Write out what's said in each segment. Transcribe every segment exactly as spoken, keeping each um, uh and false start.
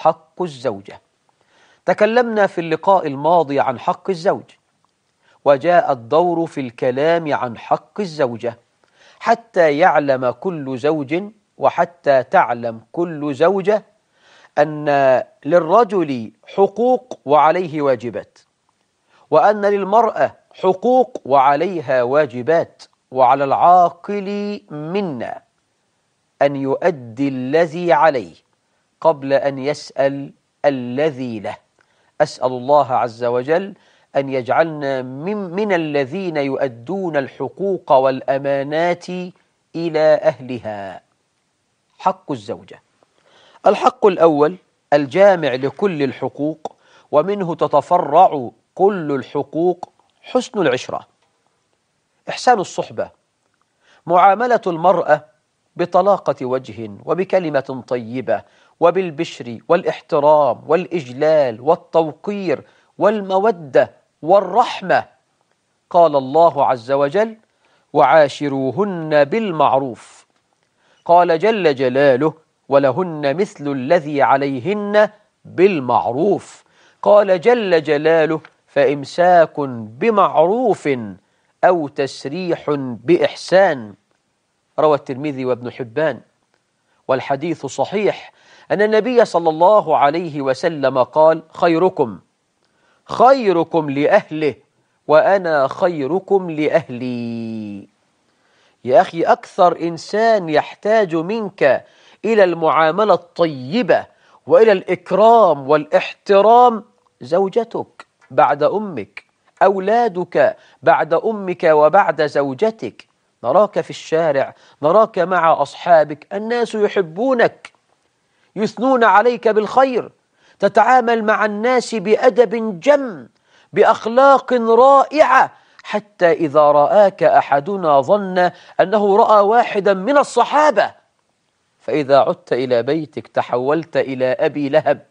حق الزوجة. تكلمنا في اللقاء الماضي عن حق الزوج، وجاء الدور في الكلام عن حق الزوجة، حتى يعلم كل زوج وحتى تعلم كل زوجة أن للرجل حقوق وعليه واجبات، وأن للمرأة حقوق وعليها واجبات، وعلى العاقل منا أن يؤدي الذي عليه قبل أن يسأل الذي له. أسأل الله عز وجل أن يجعلنا من, من الذين يؤدون الحقوق والأمانات إلى أهلها. حق الزوجة. الحق الأول الجامع لكل الحقوق، ومنه تتفرع كل الحقوق، حسن العشرة، إحسان الصحبة، معاملة المرأة بطلاقة وجه وبكلمة طيبة وبالبشر والاحترام والإجلال والتوقير والمودة والرحمة. قال الله عز وجل: وعاشروهن بالمعروف. قال جل جلاله: ولهن مثل الذي عليهن بالمعروف. قال جل جلاله: فإمساك بمعروف أو تسريح بإحسان. روى الترمذي وابن حبان، والحديث صحيح، أن النبي صلى الله عليه وسلم قال: خيركم خيركم لأهله وأنا خيركم لأهلي. يا أخي، أكثر إنسان يحتاج منك إلى المعاملة الطيبة وإلى الإكرام والاحترام زوجتك بعد أمك، أولادك بعد أمك وبعد زوجتك. نراك في الشارع، نراك مع أصحابك، الناس يحبونك، يثنون عليك بالخير، تتعامل مع الناس بأدب جم، بأخلاق رائعة، حتى إذا رآك أحدنا ظن أنه رأى واحدا من الصحابة، فإذا عدت إلى بيتك تحولت إلى أبي لهب.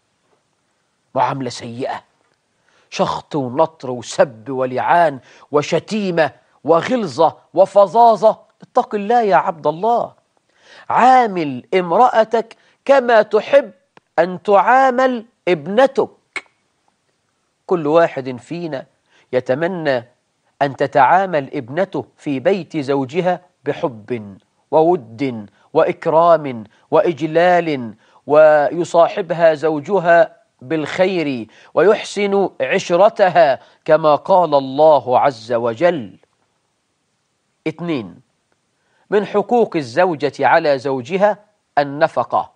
معاملة سيئة، شخط ونطر وسب ولعان وشتيمة وغلظة وفظاظة. اتق الله يا عبد الله، عامل امرأتك كما تحب أن تعامل ابنتك. كل واحد فينا يتمنى أن تتعامل ابنته في بيت زوجها بحب وود وإكرام وإجلال، ويصاحبها زوجها بالخير ويحسن عشرتها كما قال الله عز وجل. اثنين، من حقوق الزوجة على زوجها النفقة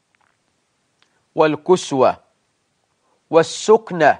والكسوة والسكنة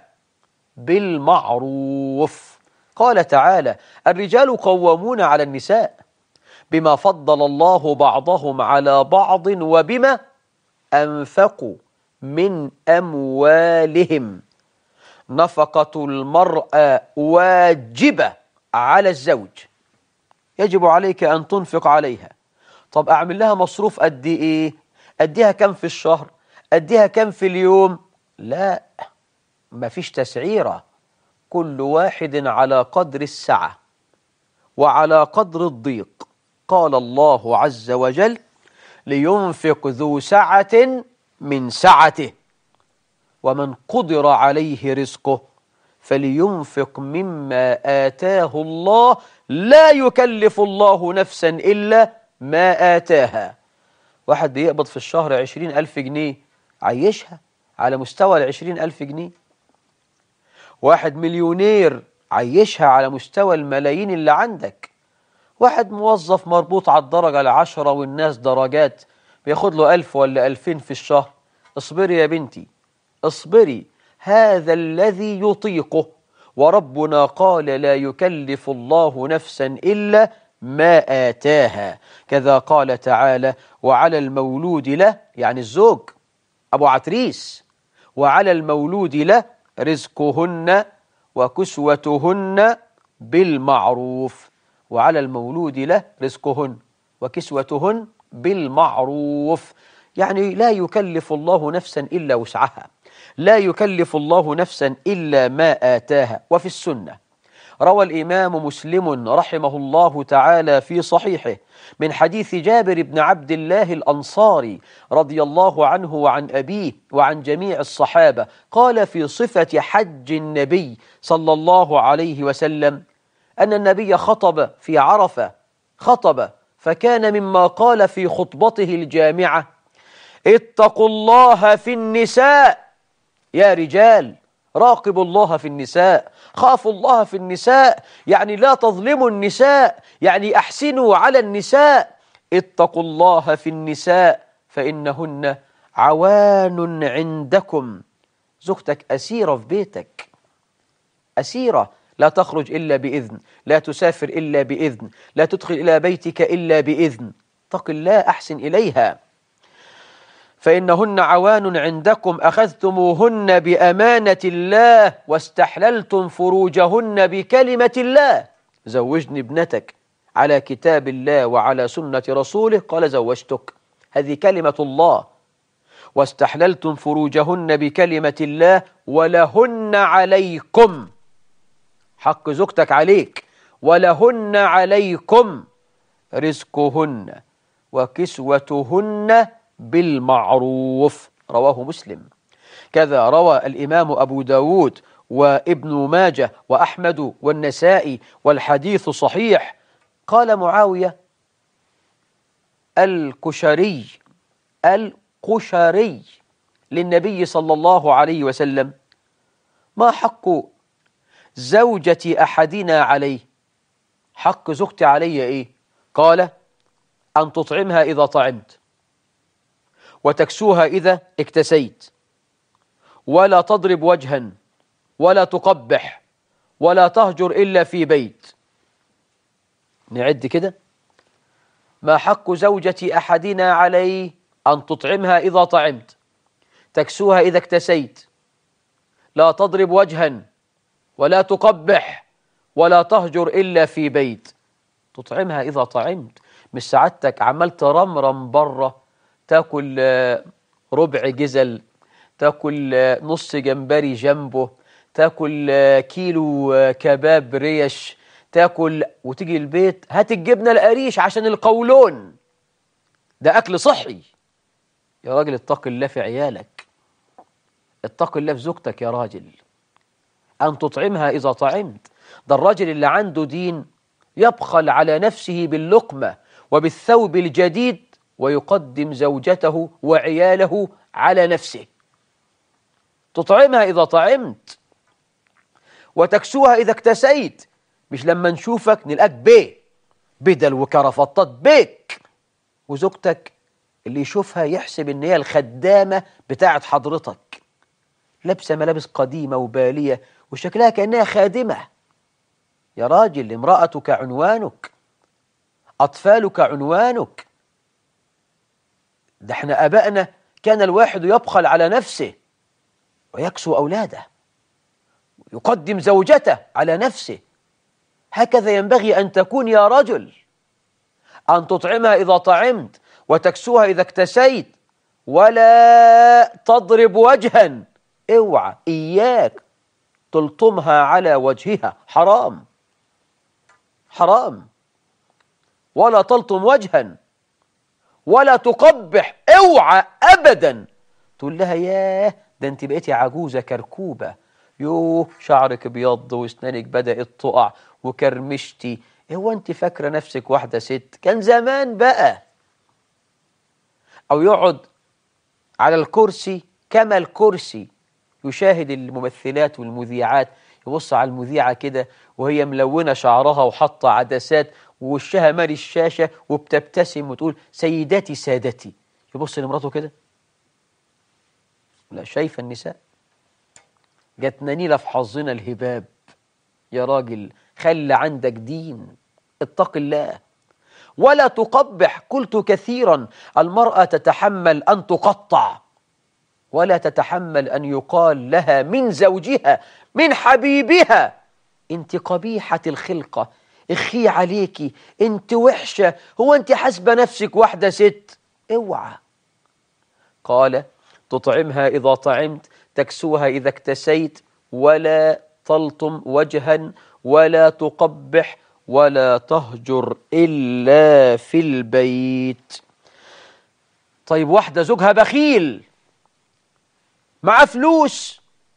بالمعروف. قال تعالى: الرجال قوامون على النساء بما فضل الله بعضهم على بعض وبما أنفقوا من أموالهم. نفقة المرأة واجبة على الزوج، يجب عليك أن تنفق عليها. طب أعمل لها مصروف قد إيه؟ أديها كم في الشهر؟ أديها كم في اليوم؟ لا، ما فيش تسعيرة، كل واحد على قدر السعة وعلى قدر الضيق. قال الله عز وجل: لينفق ذو سعة من سعته ومن قدر عليه رزقه فلينفق مما آتاه الله لا يكلف الله نفسا إلا ما آتاها. واحد بيقبض في الشهر عشرين ألف جنيه، عيشها على مستوى العشرين ألف جنيه. واحد مليونير، عيشها على مستوى الملايين اللي عندك. واحد موظف مربوط على الدرجة العشرة والناس درجات، بياخد له ألف ولا ألفين في الشهر. اصبري يا بنتي، اصبري، هذا الذي يطيقه، وربنا قال: لا يكلف الله نفسا إلا ما آتاها. كذا قال تعالى: وعلى المولود له، يعني الزوج أبو عتريس، وعلى المولود له رزقهن وكسوتهن بالمعروف. وعلى المولود له رزقهن وكسوتهن بالمعروف، يعني لا يكلف الله نفسا إلا وسعها، لا يكلف الله نفسا إلا ما آتاها. وفي السنة روى الإمام مسلم رحمه الله تعالى في صحيحه من حديث جابر بن عبد الله الأنصاري رضي الله عنه وعن أبيه وعن جميع الصحابة، قال في صفة حج النبي صلى الله عليه وسلم أن النبي خطب في عرفة، خطب فكان مما قال في خطبته الجامعة: اتقوا الله في النساء، يا رجال راقبوا الله في النساء، خافوا الله في النساء، يعني لا تظلموا النساء، يعني أحسنوا على النساء، اتقوا الله في النساء فإنهن عوان عندكم. زوجتك أسيرة في بيتك، أسيرة، لا تخرج إلا بإذن، لا تسافر إلا بإذن، لا تدخل إلى بيتك إلا بإذن، اتق الله، أحسن إليها. فإنهن عوان عندكم أخذتموهن بأمانة الله واستحللتم فروجهن بكلمة الله. زوجني ابنتك على كتاب الله وعلى سنة رسوله، قال زوجتك، هذه كلمة الله. واستحللتم فروجهن بكلمة الله ولهن عليكم، حق زوجتك عليك، ولهن عليكم رزقهن وكسوتهن بالمعروف، رواه مسلم. كذا روى الإمام أبو داود وابن ماجه وأحمد والنسائي والحديث صحيح. قال معاوية الكشري القشري للنبي صلى الله عليه وسلم: ما حق زوجة أحدنا عليه؟ حق زوجتي علي إيه؟ قال: أن تطعمها إذا طعمت، وتكسوها إذا اكتسيت، ولا تضرب وجها، ولا تقبح، ولا تهجر إلا في بيت. نعد كده: ما حق زوجة أحدنا عليه؟ أن تطعمها إذا طعمت، تكسوها إذا اكتسيت، لا تضرب وجها، ولا تقبح، ولا تهجر إلا في بيت. تطعمها إذا طعمت، مش سعادتك عمال ترمرم بره، تاكل ربع جزل، تاكل نص جمبري جنبه، تاكل كيلو كباب ريش، تاكل وتيجي البيت هات الجبنة القريش عشان القولون، ده أكل صحي. يا راجل اتق الله في عيالك، اتق الله في زوجتك يا راجل. أن تطعمها إذا طعمت، ده الراجل اللي عنده دين يبخل على نفسه باللقمة وبالثوب الجديد ويقدم زوجته وعياله على نفسه. تطعمها إذا طعمت وتكسوها إذا اكتسيت، مش لما نشوفك نلقاك بيه بدل وكرافطات بيك، وزوجتك اللي يشوفها يحسب ان هي الخدامة بتاعت حضرتك، لابسة ملابس قديمة وبالية وشكلها كأنها خادمة. يا راجل، امرأتك عنوانك، أطفالك عنوانك. ده احنا أبائنا كان الواحد يبخل على نفسه ويكسو أولاده، يقدم زوجته على نفسه. هكذا ينبغي أن تكون يا رجل، أن تطعمها إذا طعمت وتكسوها إذا اكتسيت، ولا تضرب وجها، اوعى إياك تلطمها على وجهها، حرام حرام. ولا تلطم وجها، ولا تقبح، اوعى أبدا تقول لها ياه ده انت بقيتي عجوزة كركوبة، يوه شعرك بيض واسنانك بدأت تقع وكرمشتي، هو انت فاكرة نفسك واحدة ست؟ كان زمان بقى. أو يقعد على الكرسي كما الكرسي يشاهد الممثلات والمذيعات، يبص على المذيعة كده وهي ملونة شعرها وحاطة عدسات ووشها مالي الشاشة وبتبتسم وتقول سيداتي سادتي، يبص لمراته كده، لا شايفة النساء جاتنا نيلة في حظنا الهباب. يا راجل خلي عندك دين، اتق الله. ولا تقبح، قلت كثيرا المرأة تتحمل أن تقطع، ولا تتحمل أن يقال لها من زوجها من حبيبها انت قبيحة الخلقة، اخي عليكي، انت وحشة، هو انت حسبة نفسك واحدة ست؟ اوعى. قال تطعمها إذا طعمت، تكسوها إذا اكتسيت، ولا تلطم وجها ولا تقبح ولا تهجر إلا في البيت. طيب واحدة زوجها بخيل، مع فلوس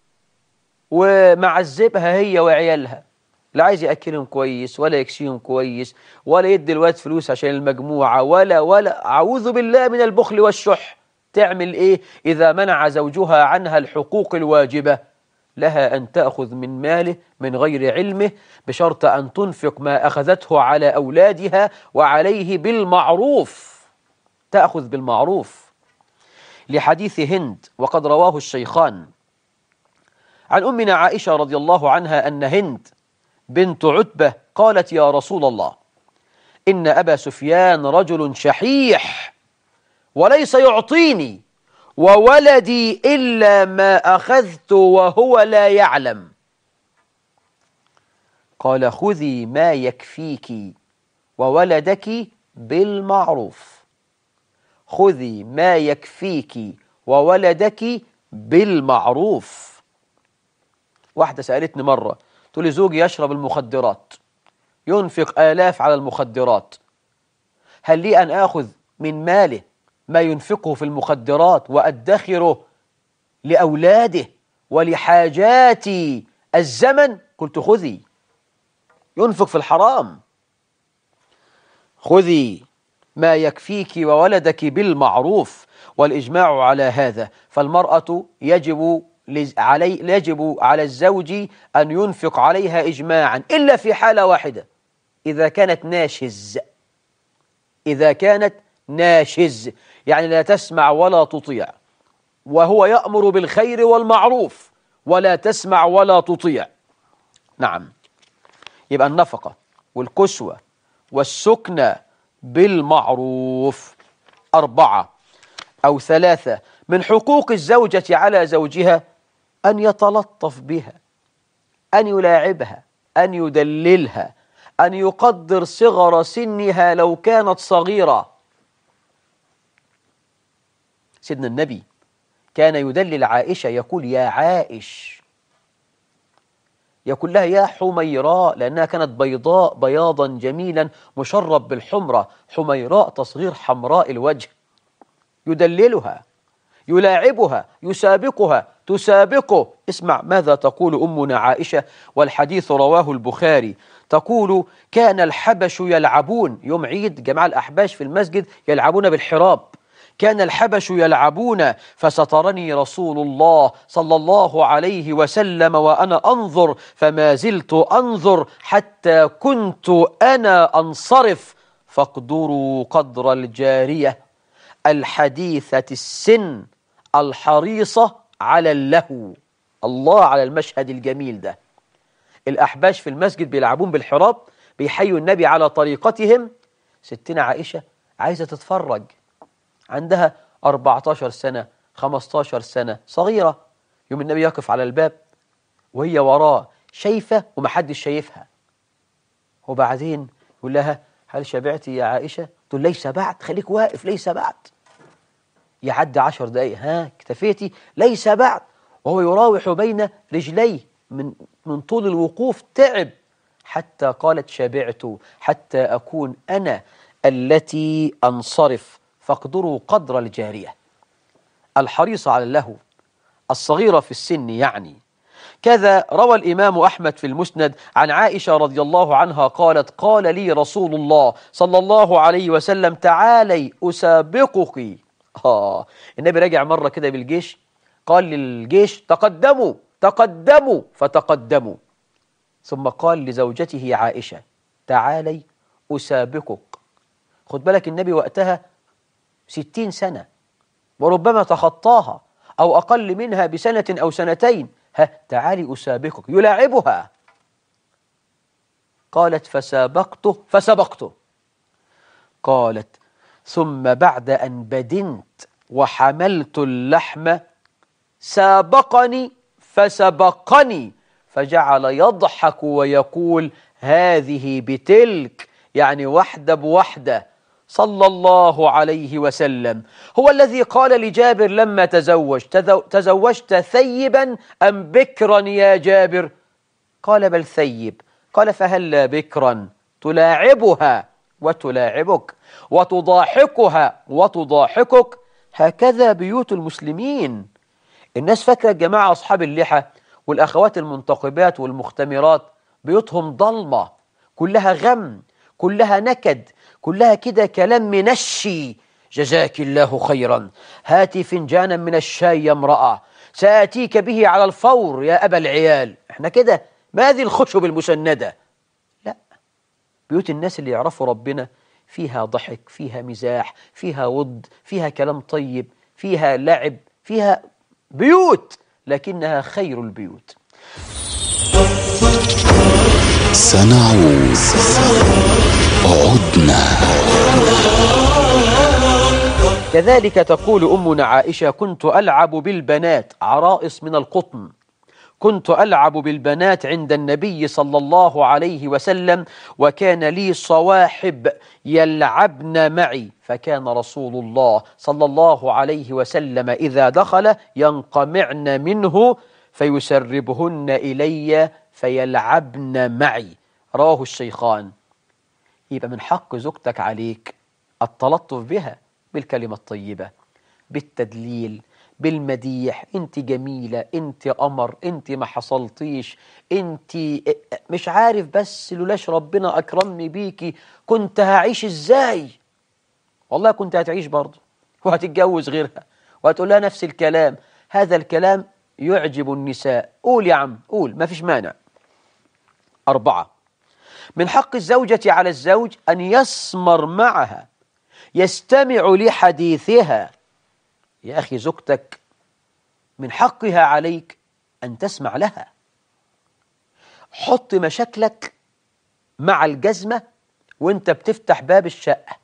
ومعذبها هي وعيالها، لا عايز يأكلهم كويس ولا يكسيهم كويس ولا يدي الواد فلوس عشان المجموعة ولا ولا أعوذ بالله من البخل والشح. تعمل إيه إذا منع زوجها عنها الحقوق الواجبة؟ لها أن تأخذ من ماله من غير علمه، بشرط أن تنفق ما أخذته على أولادها وعليه بالمعروف، تأخذ بالمعروف. لحديث هند وقد رواه الشيخان عن أمنا عائشة رضي الله عنها أن هند بنت عتبة قالت: يا رسول الله، إن أبا سفيان رجل شحيح وليس يعطيني، وولدي إلا ما أخذت وهو لا يعلم. قال: خذي ما يكفيك وولدك بالمعروف، خذي ما يكفيك وولدك بالمعروف. واحدة سألتني مرة تقول لي: زوجي يشرب المخدرات، ينفق آلاف على المخدرات، هل لي أن آخذ من ماله ما ينفقه في المخدرات وأدخره لأولاده ولحاجات الزمن؟ قلت: خذي، ينفق في الحرام، خذي ما يكفيك وولدك بالمعروف. والإجماع على هذا، فالمرأة يجب علي يجب على الزوج أن ينفق عليها إجماعا، إلا في حالة واحدة: إذا كانت ناشز، إذا كانت ناشز يعني لا تسمع ولا تطيع، وهو يأمر بالخير والمعروف ولا تسمع ولا تطيع. نعم، يبقى النفقة والكسوة والسكنة بالمعروف. أربعة أو ثلاثة: من حقوق الزوجة على زوجها أن يتلطف بها، أن يلاعبها، أن يدللها، أن يقدر صغر سنها لو كانت صغيرة. سيدنا النبي كان يدلل عائشة، يقول: يا عائش، يقول لها يا حميراء، لأنها كانت بيضاء بياضا جميلا مشرب بالحمرة، حميراء تصغير حمراء الوجه. يدللها، يلاعبها، يسابقها، تسابقه. اسمع ماذا تقول أمنا عائشة، والحديث رواه البخاري، تقول: كان الحبش يلعبون، يوم عيد جماعة الأحباش في المسجد يلعبون بالحراب، كان الحبش يلعبون فسترني رسول الله صلى الله عليه وسلم وأنا أنظر، فما زلت أنظر حتى كنت أنا أنصرف، فاقدروا قدر الجارية الحديثة السن الحريصة على اللهو. الله على المشهد الجميل ده. الأحباش في المسجد بيلعبون بالحراب، بيحيوا النبي على طريقتهم. ستنا عائشة عايزة تتفرج، عندها أربعة عشر سنة، خمسة عشر سنة، صغيرة. يوم النبي يقف على الباب وهي وراه شايفة ومحدش شايفها، وبعدين يقول لها: هل شبعتي يا عائشة؟ تقول: ليس بعد. خليك واقف، ليس بعد. يعدي عشر دقايق: ها اكتفيتي؟ ليس بعد. وهو يراوح بين رجليه من من طول الوقوف، تعب، حتى قالت: شبعت، حتى أكون أنا التي أنصرف، فاقدروا قدر الجارية الحريصة على اللهو الصغيرة في السن يعني. كذا روى الإمام أحمد في المسند عن عائشة رضي الله عنها قالت: قال لي رسول الله صلى الله عليه وسلم: تعالي أسابقك. آه النبي راجع مرة كده بالجيش، قال للجيش: تقدموا تقدموا، فتقدموا. ثم قال لزوجته عائشة: تعالي أسابقك. خد بالك النبي وقتها ستين سنة، وربما تخطاها أو أقل منها بسنة أو سنتين. ها تعالي أسابقك، يلاعبها. قالت: فسابقته فسبقته. قالت: ثم بعد أن بدنت وحملت اللحم سابقني فسبقني، فجعل يضحك ويقول: هذه بتلك، يعني واحدة بواحدة، صلى الله عليه وسلم. هو الذي قال لجابر لما تزوج: تزوجت ثيبا أم بكرا يا جابر؟ قال بل ثيب. قال فهلا بكرا تلاعبها وتلاعبك وتضاحكها وتضاحكك. هكذا بيوت المسلمين. الناس فاكرة الجماعة أصحاب اللحى والأخوات المنتقبات والمختمرات بيوتهم ضلمة، كلها غم، كلها نكد، كلها كده كلام منشي. جزاك الله خيرا، هاتي فنجانا من الشاي يا امرأة، سآتيك به على الفور يا أبا العيال. احنا كده؟ ما هذه الخشب المسندة؟ لا، بيوت الناس اللي يعرفوا ربنا فيها ضحك، فيها مزاح، فيها ود، فيها كلام طيب، فيها لعب، فيها بيوت لكنها خير البيوت. سنعود. عدنا. كذلك تقول أمنا عائشة: كنت ألعب بالبنات، عرائس من القطن، كنت ألعب بالبنات عند النبي صلى الله عليه وسلم، وكان لي صواحب يلعبن معي، فكان رسول الله صلى الله عليه وسلم إذا دخل ينقمعن منه فيسربهن إلي فيلعبن معي. رواه الشيخان. يبقى من حق زوجتك عليك التلطف بها بالكلمة الطيبة، بالتدليل، بالمديح. انت جميلة، انت قمر، انت ما حصلتيش، انت مش عارف، بس لولاش ربنا أكرمني بيكي كنت هعيش ازاي. والله كنت هتعيش برضه وهتتجوز غيرها وهتقول لها نفس الكلام. هذا الكلام يعجب النساء. قول يا عم، قول، ما فيش مانع. أربعة: من حق الزوجة على الزوج أن يسمر معها، يستمع لحديثها. يا أخي زوجتك من حقها عليك أن تسمع لها. حط مشاكلك مع الجزمة وانت بتفتح باب الشقة.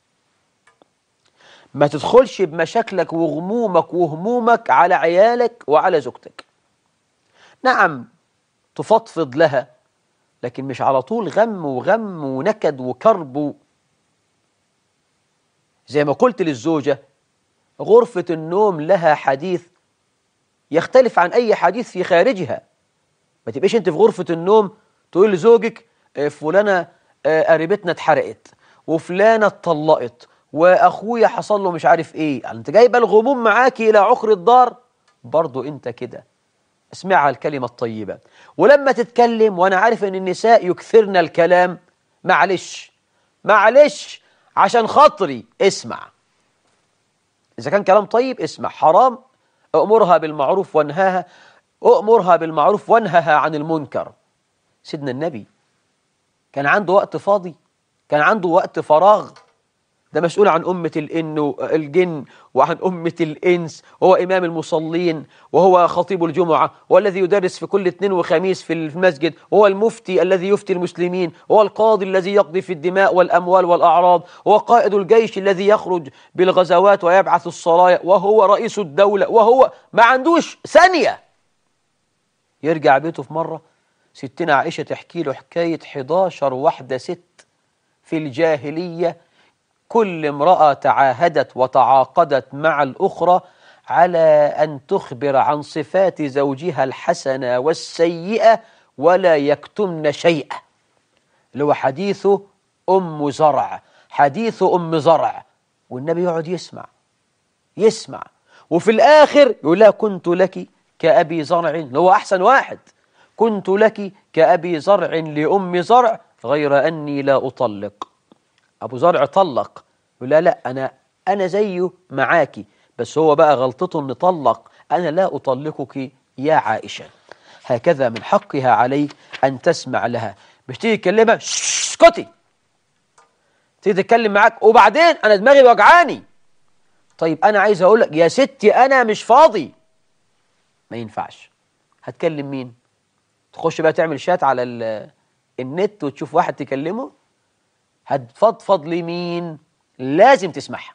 ما تدخلش بمشاكلك وغمومك وهمومك على عيالك وعلى زوجتك. نعم تفضفض لها، لكن مش على طول غم وغم ونكد وكرب. زي ما قلت للزوجة: غرفة النوم لها حديث يختلف عن أي حديث في خارجها. ما تبقيش أنت في غرفة النوم تقول لزوجك: فلانة قريبتنا اتحرقت، وفلانة اتطلقت، وأخويا حصل له مش عارف إيه. يعني أنت جايبة الغموم معاكي إلى عقر الدار. برضو أنت كده اسمعها الكلمة الطيبة. ولما تتكلم، وأنا عارف أن النساء يكثرن الكلام، معلش معلش عشان خاطري اسمع. إذا كان كلام طيب اسمع، حرام أأمرها بالمعروف وانهاها، أأمرها بالمعروف وانهها عن المنكر. سيدنا النبي كان عنده وقت فاضي؟ كان عنده وقت فراغ؟ ده مسؤول عن أمة الإن الجن وعن أمة الإنس، وهو إمام المصلين، وهو خطيب الجمعة، هو الذي يدرس في كل اثنين وخميس في المسجد، وهو المفتي الذي يفتي المسلمين، وهو القاضي الذي يقضي في الدماء والأموال والأعراض، وهو قائد الجيش الذي يخرج بالغزوات ويبعث السرايا، وهو رئيس الدولة، وهو ما عندوش ثانية. يرجع بيته في مرة، ستنا عائشة تحكي له حكاية حداشر واحدة ست في الجاهلية، كل امرأة تعاهدت وتعاقدت مع الأخرى على أن تخبر عن صفات زوجها الحسنة والسيئة ولا يكتمن شيئا. اللي هو حديث أم زرع، حديث أم زرع. والنبي يقعد يسمع يسمع وفي الآخر يقول لها: كنت لك كأبي زرع، اللي هو أحسن واحد، كنت لك كأبي زرع لأم زرع، غير أني لا أطلق. أبو زرع طلق، يقول لا لا أنا أنا زيه معاكي، بس هو بقى غلطته إن طلق. أنا لا أطلقك يا عائشة. هكذا من حقها عليك أن تسمع لها. مش تيجي تكلمها اسكتي، تيجي تتكلم معاك وبعدين أنا دماغي وجعاني. طيب أنا عايز أقول لك يا ستي أنا مش فاضي. ما ينفعش. هتكلم مين؟ تخش بقى تعمل شات على النت وتشوف واحد تكلمه؟ هتفضفض لمين؟ لازم تسمعها.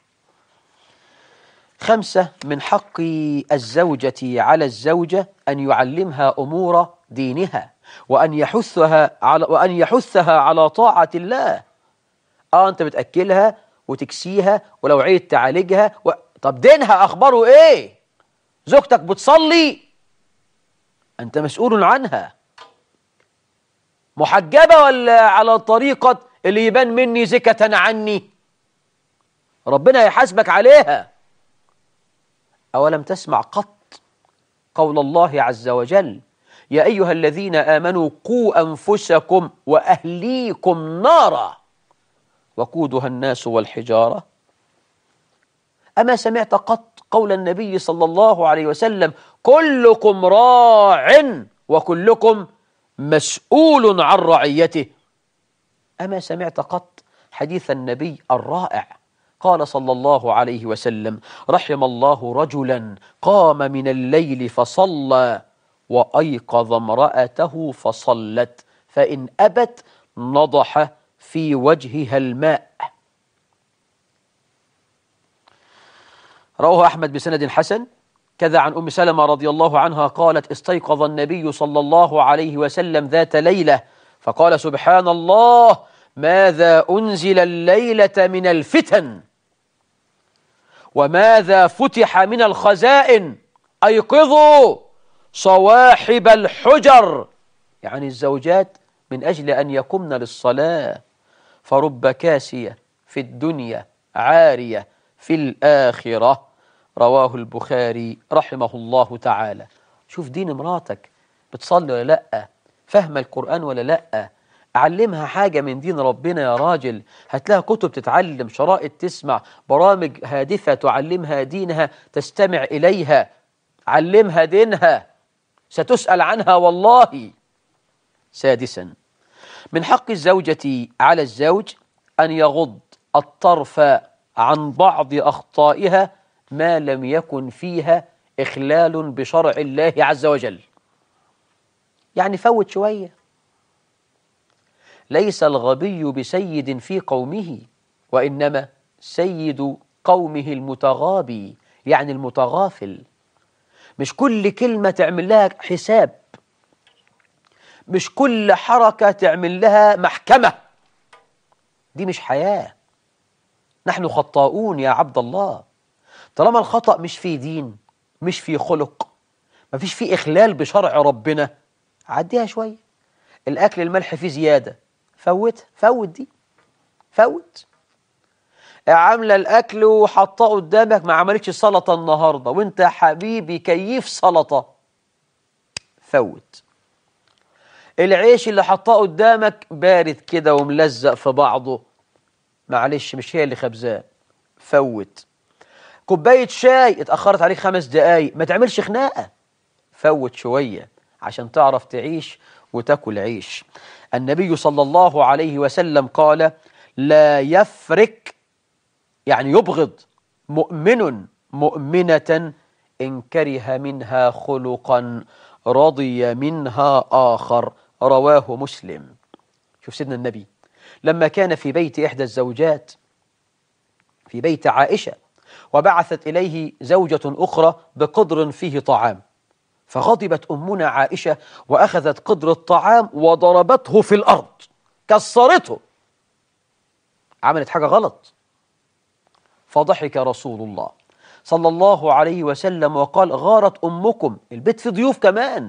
خمسة: من حق الزوجة على الزوجة أن يعلمها أمور دينها، وأن يحثها على وأن يحثها على طاعة الله. آه أنت بتأكلها وتكسيها ولو عيد تعالجها و... طب دينها أخباره إيه؟ زوجتك بتصلي؟ أنت مسؤول عنها. محجبة ولا على طريقة اللي يبان مني زكة عني؟ ربنا يحاسبك عليها. أولم تسمع قط قول الله عز وجل: يا أيها الذين آمنوا قوا أنفسكم وأهليكم نارا وقودها الناس والحجارة؟ أما سمعت قط قول النبي صلى الله عليه وسلم: كلكم راع وكلكم مسؤول عن رعيته؟ أما سمعت قط حديث النبي الرائع؟ قال صلى الله عليه وسلم: رحم الله رجلا قام من الليل فصلى وأيقظ امرأته فصلت فإن أبت نضح في وجهها الماء. رواه أحمد بسند حسن. كذا عن أم سلمة رضي الله عنها قالت: استيقظ النبي صلى الله عليه وسلم ذات ليلة فقال: سبحان الله، ماذا أنزل الليلة من الفتن وماذا فتح من الخزائن، أيقظوا صواحب الحجر، يعني الزوجات، من أجل أن يقمن للصلاة، فرب كاسية في الدنيا عارية في الآخرة. رواه البخاري رحمه الله تعالى. شوف دين مراتك، بتصلي ولا لأ؟ فهم القرآن ولا لأ؟ علمها حاجة من دين ربنا يا راجل. هتلاقي كتب تتعلم، شرائط تسمع، برامج هادفة تعلمها دينها تستمع إليها. علمها دينها، ستسأل عنها والله. سادسا، من حق الزوجة على الزوج أن يغض الطرف عن بعض أخطائها ما لم يكن فيها إخلال بشرع الله عز وجل. يعني فوت شوية. ليس الغبي بسيد في قومه، وإنما سيد قومه المتغابي، يعني المتغافل. مش كل كلمة تعمل لها حساب، مش كل حركة تعمل لها محكمة. دي مش حياة. نحن خطاؤون يا عبد الله. طالما الخطأ مش في دين، مش في خلق، ما فيش فيه إخلال بشرع ربنا، عديها شوية. الأكل الملح فيه زيادة، فوت فوت دي فوت. عاملة الأكل وحطاه قدامك، ما عملتش سلطة النهاردة وانت يا حبيبي كيف سلطة، فوت. العيش اللي حطاه قدامك بارد كده وملزق في بعضه، معلش مش هي اللي خبزاه، فوت. كوباية شاي اتأخرت عليك خمس دقايق، ما تعملش خناقة، فوت شوية عشان تعرف تعيش وتاكل عيش. النبي صلى الله عليه وسلم قال: لا يفرك، يعني يبغض، مؤمن مؤمنة إن كره منها خلقا رضي منها آخر. رواه مسلم. شوف سيدنا النبي لما كان في بيت إحدى الزوجات، في بيت عائشة، وبعثت إليه زوجة أخرى بقدر فيه طعام، فغضبت أمنا عائشة وأخذت قدر الطعام وضربته في الأرض، كسرته، عملت حاجة غلط. فضحك رسول الله صلى الله عليه وسلم وقال: غارت أمكم، البيت في ضيوف كمان،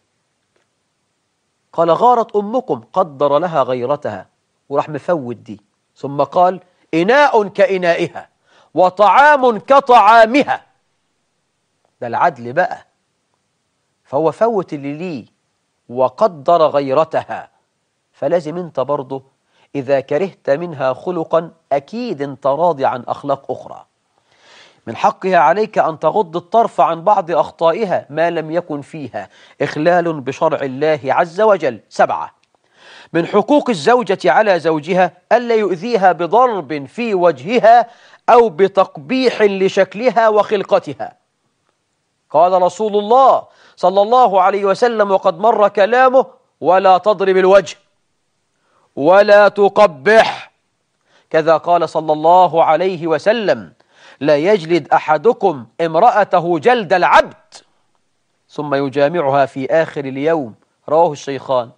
قال: غارت أمكم، قدر لها غيرتها، وراح مفوت دي. ثم قال: إناء كإنائها وطعام كطعامها. ده العدل بقى. فهو فوت اللي ليه وقدر غيرتها. فلازم انت برضه إذا كرهت منها خلقا أكيد انت راضي عن أخلاق أخرى. من حقها عليك أن تغض الطرف عن بعض أخطائها ما لم يكن فيها إخلال بشرع الله عز وجل. سبعة، من حقوق الزوجة على زوجها ألا يؤذيها بضرب في وجهها أو بتقبيح لشكلها وخلقتها. قال رسول الله صلى الله عليه وسلم وقد مر كلامه: ولا تضرب الوجه ولا تقبح. كذا قال صلى الله عليه وسلم: لا يجلد أحدكم امرأته جلد العبد ثم يجامعها في آخر اليوم. رواه الشيخان.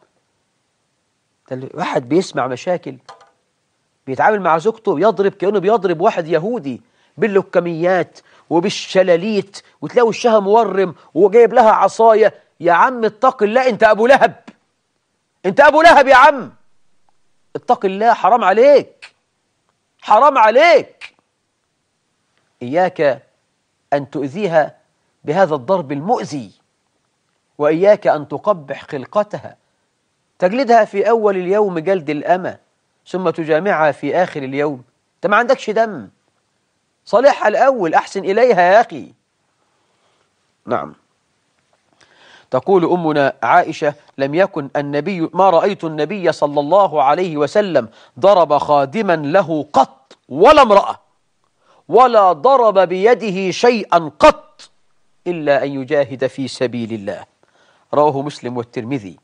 واحد بيسمع مشاكل، بيتعامل مع زوجته يضرب كأنه بيضرب واحد يهودي باللكميات وبالشلاليت، وتلاقي وشها مورم وجايب لها عصاية. يا عم اتق الله، انت أبو لهب، انت ابو لهب يا عم، اتق الله، حرام عليك، حرام عليك. إياك أن تؤذيها بهذا الضرب المؤذي، وإياك أن تقبح خلقتها، تجلدها في أول اليوم جلد الأمة، ثم تجامعها في آخر اليوم. أنت ما عندكش دم، صالحها الأول، أحسن إليها يا أخي. نعم. تقول أمنا عائشة: لم يكن النبي ما رأيت النبي صلى الله عليه وسلم ضرب خادما له قط ولا امرأة، ولا ضرب بيده شيئا قط إلا أن يجاهد في سبيل الله. رواه مسلم والترمذي.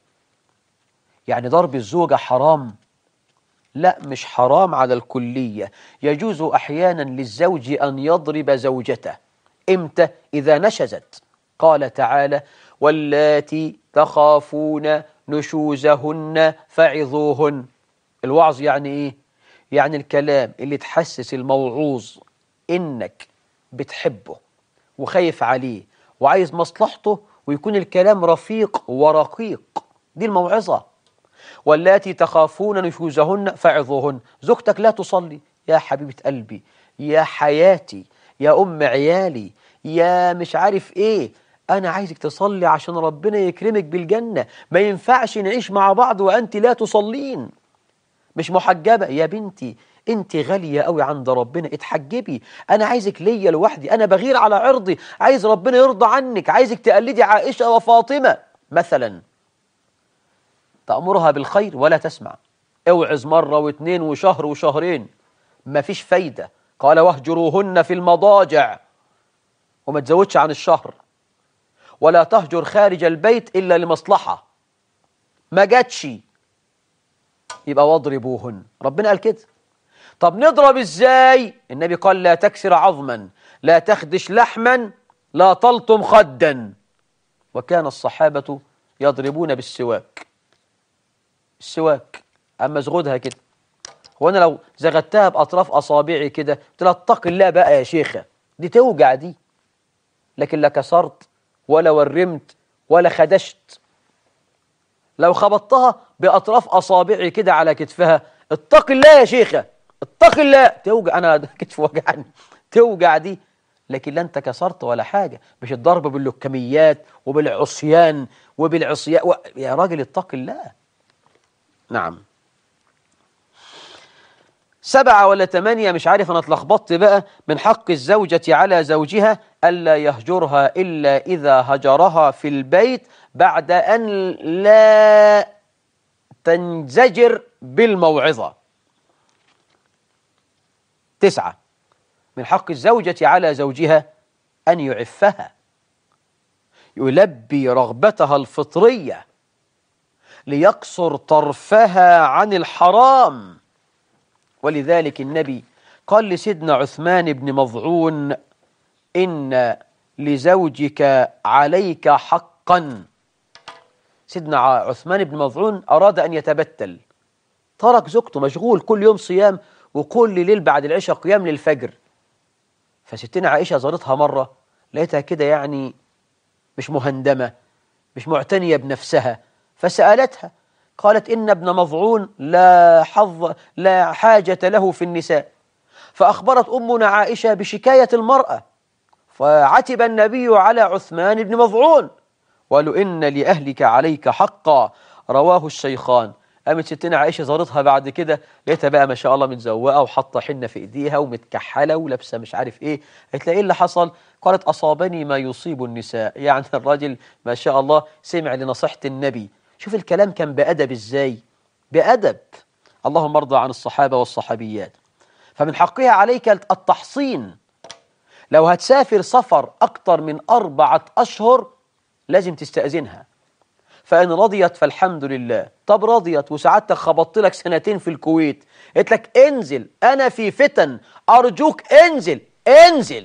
يعني ضرب الزوجة حرام؟ لا، مش حرام على الكلية. يجوز أحيانا للزوج أن يضرب زوجته. إمتى؟ إذا نشزت. قال تعالى: واللاتي تخافون نشوزهن فعظوهن. الوعظ يعني إيه؟ يعني الكلام اللي تحسس الموعوظ إنك بتحبه وخايف عليه وعايز مصلحته، ويكون الكلام رفيق ورقيق. دي الموعظة. واللاتي تخافون نشوزهن فعظوهن. زوجتك لا تصلي، يا حبيبة قلبي، يا حياتي، يا أم عيالي، يا مش عارف إيه، أنا عايزك تصلي عشان ربنا يكرمك بالجنة. ما ينفعش نعيش مع بعض وأنت لا تصلين، مش محجبة. يا بنتي انت غالية قوي عند ربنا، اتحجبي. انا عايزك ليا لوحدي، انا بغير على عرضي، عايز ربنا يرضى عنك، عايزك تقلدي عائشة وفاطمة مثلا. تأمرها بالخير ولا تسمع، اوعظ مرة واثنين وشهر وشهرين، ما فيش فايدة. قال: واهجروهن في المضاجع، وما تزودش عن الشهر. ولا تهجر خارج البيت إلا لمصلحة، ما جاتش يبقى واضربوهن. ربنا قال كده. طب نضرب ازاي؟ النبي قال: لا تكسر عظما، لا تخدش لحما، لا تلطم خدا. وكان الصحابة يضربون بالسواك. السواك، أما زغدها كده. وانا لو زغدتها بأطراف أصابعي كده قلت لها: اتق الله بقى يا شيخة، دي توجع دي. لكن لا كسرت ولا ورمت ولا خدشت. لو خبطتها بأطراف أصابعي كده على كتفها: اتق الله يا شيخة، اتق الله، توجع. أنا كتف وجعني، توجع دي. لكن لا أنت كسرت ولا حاجة. مش الضرب باللكميات وبالعصيان وبالعصيان و... يا راجل اتق الله. نعم. سبعة ولا ثمانية مش عارف، أنا اتلخبطت بقى. من حق الزوجة على زوجها ألا يهجرها إلا إذا هجرها في البيت بعد أن لا تنزجر بالموعظة. تسعة، من حق الزوجة على زوجها أن يعفها، يلبي رغبتها الفطرية، ليقصر طرفها عن الحرام. ولذلك النبي قال لسيدنا عثمان بن مظعون: إن لزوجك عليك حقا. سيدنا عثمان بن مظعون أراد أن يتبتل، ترك زوجته مشغول كل يوم صيام وكل ليل بعد العشاء قيام للفجر. فستنا عائشة زارتها مرة، لقيتها كده يعني مش مهندمة، مش معتنية بنفسها، فسألتها قالت: إن ابن مظعون لا حظ لا حاجة له في النساء. فأخبرت أمنا عائشة بشكاية المرأة، فعتب النبي على عثمان بن مظعون وقالوا: إن لأهلك عليك حقا. رواه الشيخان. قامت ستنا عائشة زارتها بعد كده، لقيتها بقى ما شاء الله متزوقة وحاطة حنة في إيديها ومتكحلة ولابسة مش عارف إيه. قالت لها: إيه اللي حصل؟ قالت: أصابني ما يصيب النساء. يعني الراجل ما شاء الله سمع لنصيحة النبي. شوف الكلام كان بأدب إزاي، بأدب. اللهم ارضى عن الصحابة والصحابيات. فمن حقها عليك التحصين. لو هتسافر سفر أكتر من أربعة أشهر لازم تستأذنها. فإن رضيت فالحمد لله. طب رضيت وسعادتك خبطت لك سنتين في الكويت، قلت لك: انزل، أنا في فتن، أرجوك انزل، انزل.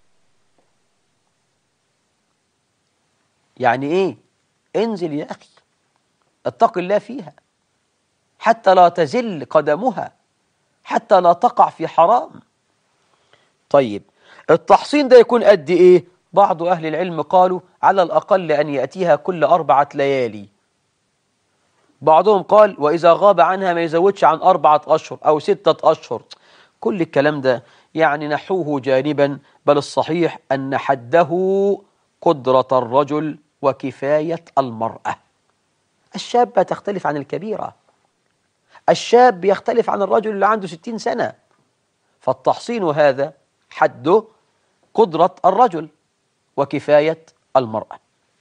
يعني إيه؟ انزل يا أخي، اتق الله فيها حتى لا تزل قدمها، حتى لا تقع في حرام. طيب التحصين ده يكون قد إيه؟ بعض أهل العلم قالوا على الأقل أن يأتيها كل أربعة ليالي بعضهم قال وإذا غاب عنها ما يزودش عن أربعة أشهر أو ستة أشهر. كل الكلام ده يعني نحوه جانبا، بل الصحيح أن حده قدرة الرجل وكفاية المرأة. الشابة تختلف عن الكبيرة، الشاب يختلف عن الرجل اللي عنده ستين سنة، فالتحصين هذا حده قدرة الرجل وكفاية المرأة.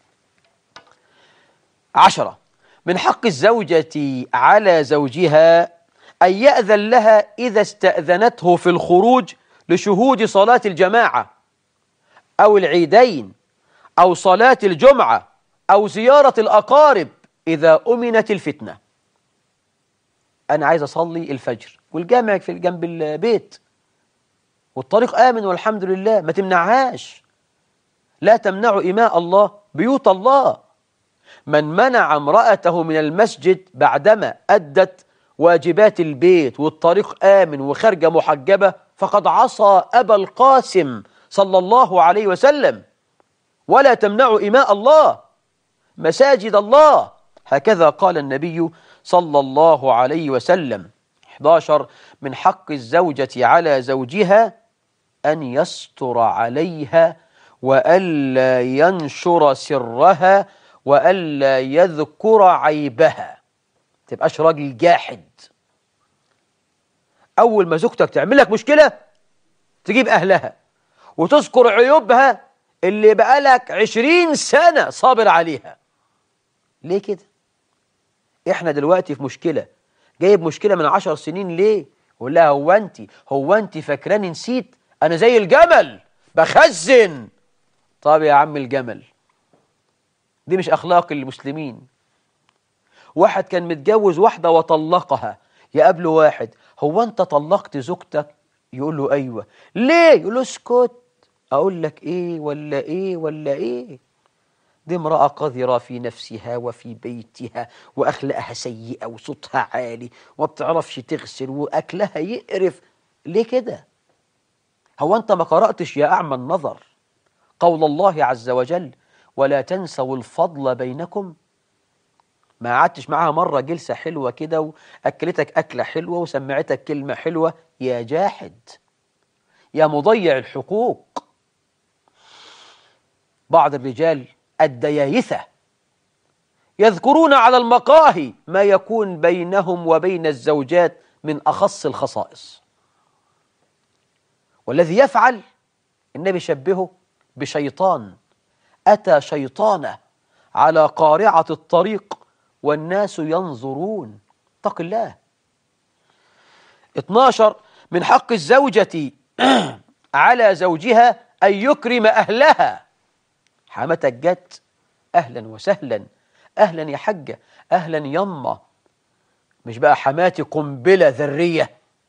عشرة، من حق الزوجة على زوجها أن يأذن لها إذا استأذنته في الخروج لشهود صلاة الجماعة أو العيدين أو صلاة الجمعة أو زيارة الأقارب إذا أمنت الفتنة. أنا عايز أصلي الفجر والجامع في جنب البيت والطريق آمن والحمد لله، ما تمنعهاش. لا تمنعوا إماء الله بيوت الله. من منع امرأته من المسجد بعدما أدت واجبات البيت والطريق آمن وخارجة محجبة فقد عصى أبا القاسم صلى الله عليه وسلم. ولا تمنعوا إماء الله مساجد الله، هكذا قال النبي صلى الله عليه وسلم. أحد عشر، من حق الزوجة على زوجها أن يستر عليها وألا ينشر سرها وألا يذكر عيبها. تبقاش راجل جاحد، أول ما زوجتك تعمل لك مشكلة تجيب أهلها وتذكر عيوبها اللي بقالك عشرين سنة صابر عليها. ليه كده؟ إحنا دلوقتي في مشكلة، جايب مشكلة من عشر سنين ليه؟ قول لها هو أنت هو أنت فاكراني نسيت؟ أنا زي الجمل بخزن. طب يا عم الجمل، دي مش أخلاق المسلمين. واحد كان متجوز واحدة وطلقها، يقابله واحد هو أنت طلقت زوجتك؟ يقول له أيوة. ليه؟ يقول له اسكت، أقول لك إيه ولا إيه ولا إيه؟ دي امرأة قذرة في نفسها وفي بيتها وأخلاقها سيئة وصوتها عالي وما بتعرفش تغسل وأكلها يقرف. ليه كده؟ هو أنت ما قرأتش يا أعمى النظر قول الله عز وجل ولا تنسوا الفضل بينكم؟ ما قعدتش معاها مرة جلسة حلوة كده وأكلتك أكلة حلوة وسمعتك كلمة حلوة؟ يا جاحد، يا مضيع الحقوق. بعض الرجال الديايثة يذكرون على المقاهي ما يكون بينهم وبين الزوجات من أخص الخصائص، والذي يفعل النبي شبهه بشيطان أتى شيطانه على قارعة الطريق والناس ينظرون. اتق الله. اثني عشر، من حق الزوجة على زوجها أن يكرم أهلها. حماتك جت، أهلا وسهلا، أهلا يا حجة، أهلا يما. مش بقى حماتي قنبلة ذرية.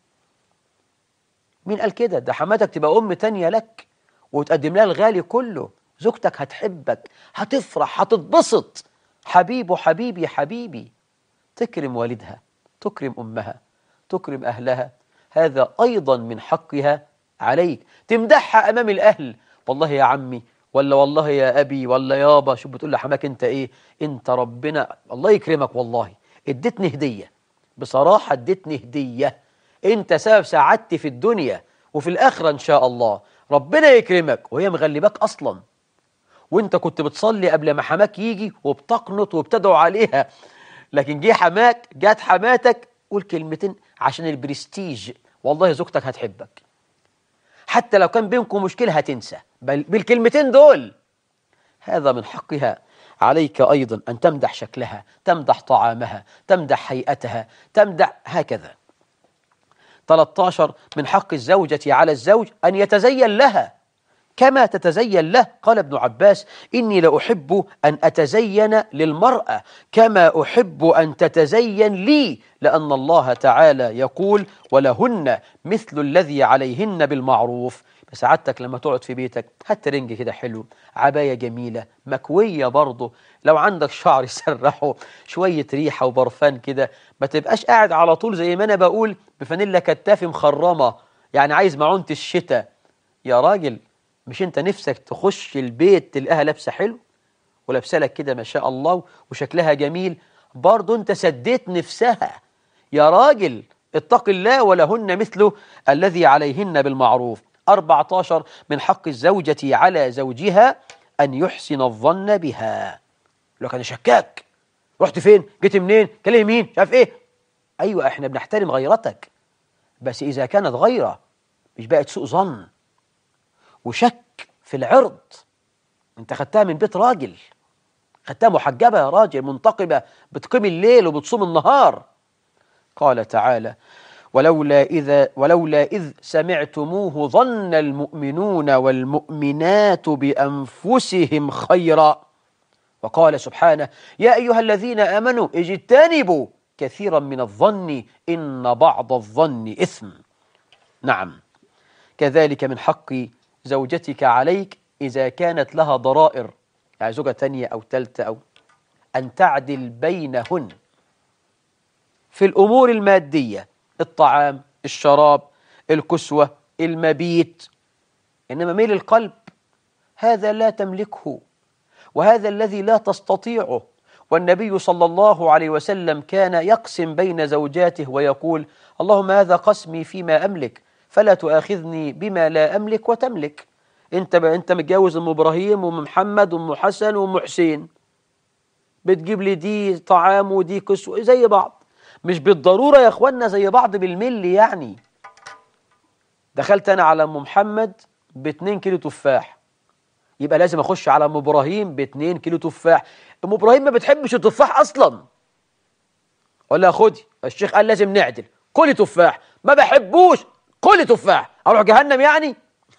مين قال كده؟ ده حماتك تبقى أم تانية لك وتقدم لها الغالي كله. زوجتك هتحبك، هتفرح، هتتبسط. حبيبه حبيبي حبيبي. تكرم والدها، تكرم أمها، تكرم أهلها، هذا أيضا من حقها عليك. تمدحها أمام الأهل، والله يا عمي، ولا والله يا أبي، ولا يابا. شو بتقول لحماك أنت إيه؟ أنت ربنا الله يكرمك، والله اديتني هدية، بصراحة اديتني هدية. أنت سبب سعادتي في الدنيا وفي الآخرة إن شاء الله. ربنا يكرمك. وهي مغلباك أصلا، وانت كنت بتصلي قبل ما حماك يجي وبتقنط وبتدعو عليها، لكن جه حماك، جات حماتك، قول كلمتين عشان البرستيج. والله زوجتك هتحبك، حتى لو كان بينكم مشكلة هتنسى بل بالكلمتين دول. هذا من حقها عليك أيضا أن تمدح شكلها، تمدح طعامها، تمدح هيئتها، تمدح هكذا. ثلاثة عشر، من حق الزوجة على الزوج أن يتزين لها كما تتزين له. قال ابن عباس إني لأحب أن أتزين للمرأة كما أحب أن تتزين لي، لأن الله تعالى يقول ولهن مثل الذي عليهن بالمعروف. سعادتك لما تقعد في بيتك هات رنج كده حلو، عباية جميلة مكوية برضه، لو عندك شعر يسرحه، شوية ريحة وبرفان كده. ما تبقاش قاعد على طول زي ما أنا بقول بفانيلا كتافي مخرمة، يعني عايز معونة الشتاء. يا راجل، مش انت نفسك تخش البيت تلقاها لابسه حلو ولابسه لك كده ما شاء الله وشكلها جميل؟ برضو أنت سديت نفسها. يا راجل اتق الله، ولهن مثله الذي عليهن بالمعروف. أربعة عشر من حق الزوجة على زوجها أن يحسن الظن بها. لو كان شكاك، رحت فين؟ جيت منين؟ كلم مين؟ شاف ايه؟ أيوة احنا بنحترم غيرتك، بس إذا كانت غيرة مش بقت سوء ظن وشك في العرض. انت خدتها من بيت راجل، خدتها محجبة يا راجل، منتقبة، بتقيم الليل وبتصوم النهار. قال تعالى: ولولا إذا ولولا إذ سمعتموه ظن المؤمنون والمؤمنات بأنفسهم خيرا. وقال سبحانه: يا أيها الذين آمنوا اجتنبوا كثيرا من الظن إن بعض الظن إثم. نعم، كذلك من حق زوجتك عليك إذا كانت لها ضرائر، يعني زوجة تانية أو تالتة، أو أن تعدل بينهن في الأمور المادية، الطعام، الشراب، الكسوة، المبيت. إنما ميل القلب هذا لا تملكه، وهذا الذي لا تستطيعه. والنبي صلى الله عليه وسلم كان يقسم بين زوجاته ويقول: اللهم هذا قسمي فيما أملك فلا تؤاخذني بما لا أملك وتملك. أنت أنت متجوز أم إبراهيم وأم محمد وأم حسن وأم حسين، بتجيب لي دي طعام ودي كسوة زي بعض، مش بالضرورة يا أخوانا زي بعض بالملي. يعني دخلت أنا على أم محمد باتنين كيلو تفاح، يبقى لازم أخش على أم إبراهيم باتنين كيلو تفاح. أم إبراهيم ما بتحبش التفاح أصلا، ولا خدي الشيخ قال لازم نعدل، كلي تفاح. ما بحبوش، كلي تفاح. أروح جهنم يعني؟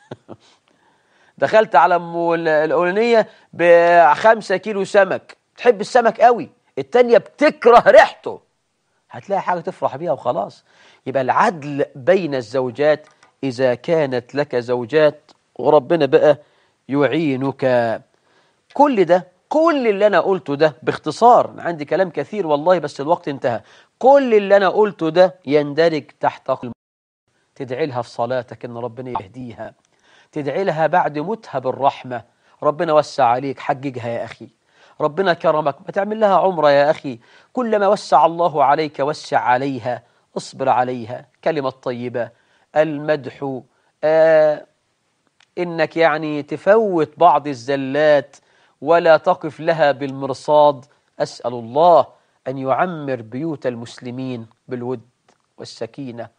دخلت على أم الأولانية بخمسة كيلو سمك، تحب السمك قوي، التانية بتكره ريحته. هتلاقي حاجة تفرح بيها وخلاص. يبقى العدل بين الزوجات إذا كانت لك زوجات، وربنا بقى يعينك. كل ده، كل اللي أنا قلته ده باختصار، عندي كلام كثير والله بس الوقت انتهى. كل اللي أنا قلته ده يندرج تحت قول تدعي لها في صلاتك إن ربنا يهديها، تدعي لها بعد موتها بالرحمة، ربنا وسع عليك، حججها يا أخي، ربنا كرمك، ما تعمل لها عمرة يا أخي، كلما وسع الله عليك وسع عليها، اصبر عليها. كلمة طيبة، المدح، آه إنك يعني تفوت بعض الزلات ولا تقف لها بالمرصاد. أسأل الله أن يعمر بيوت المسلمين بالود والسكينة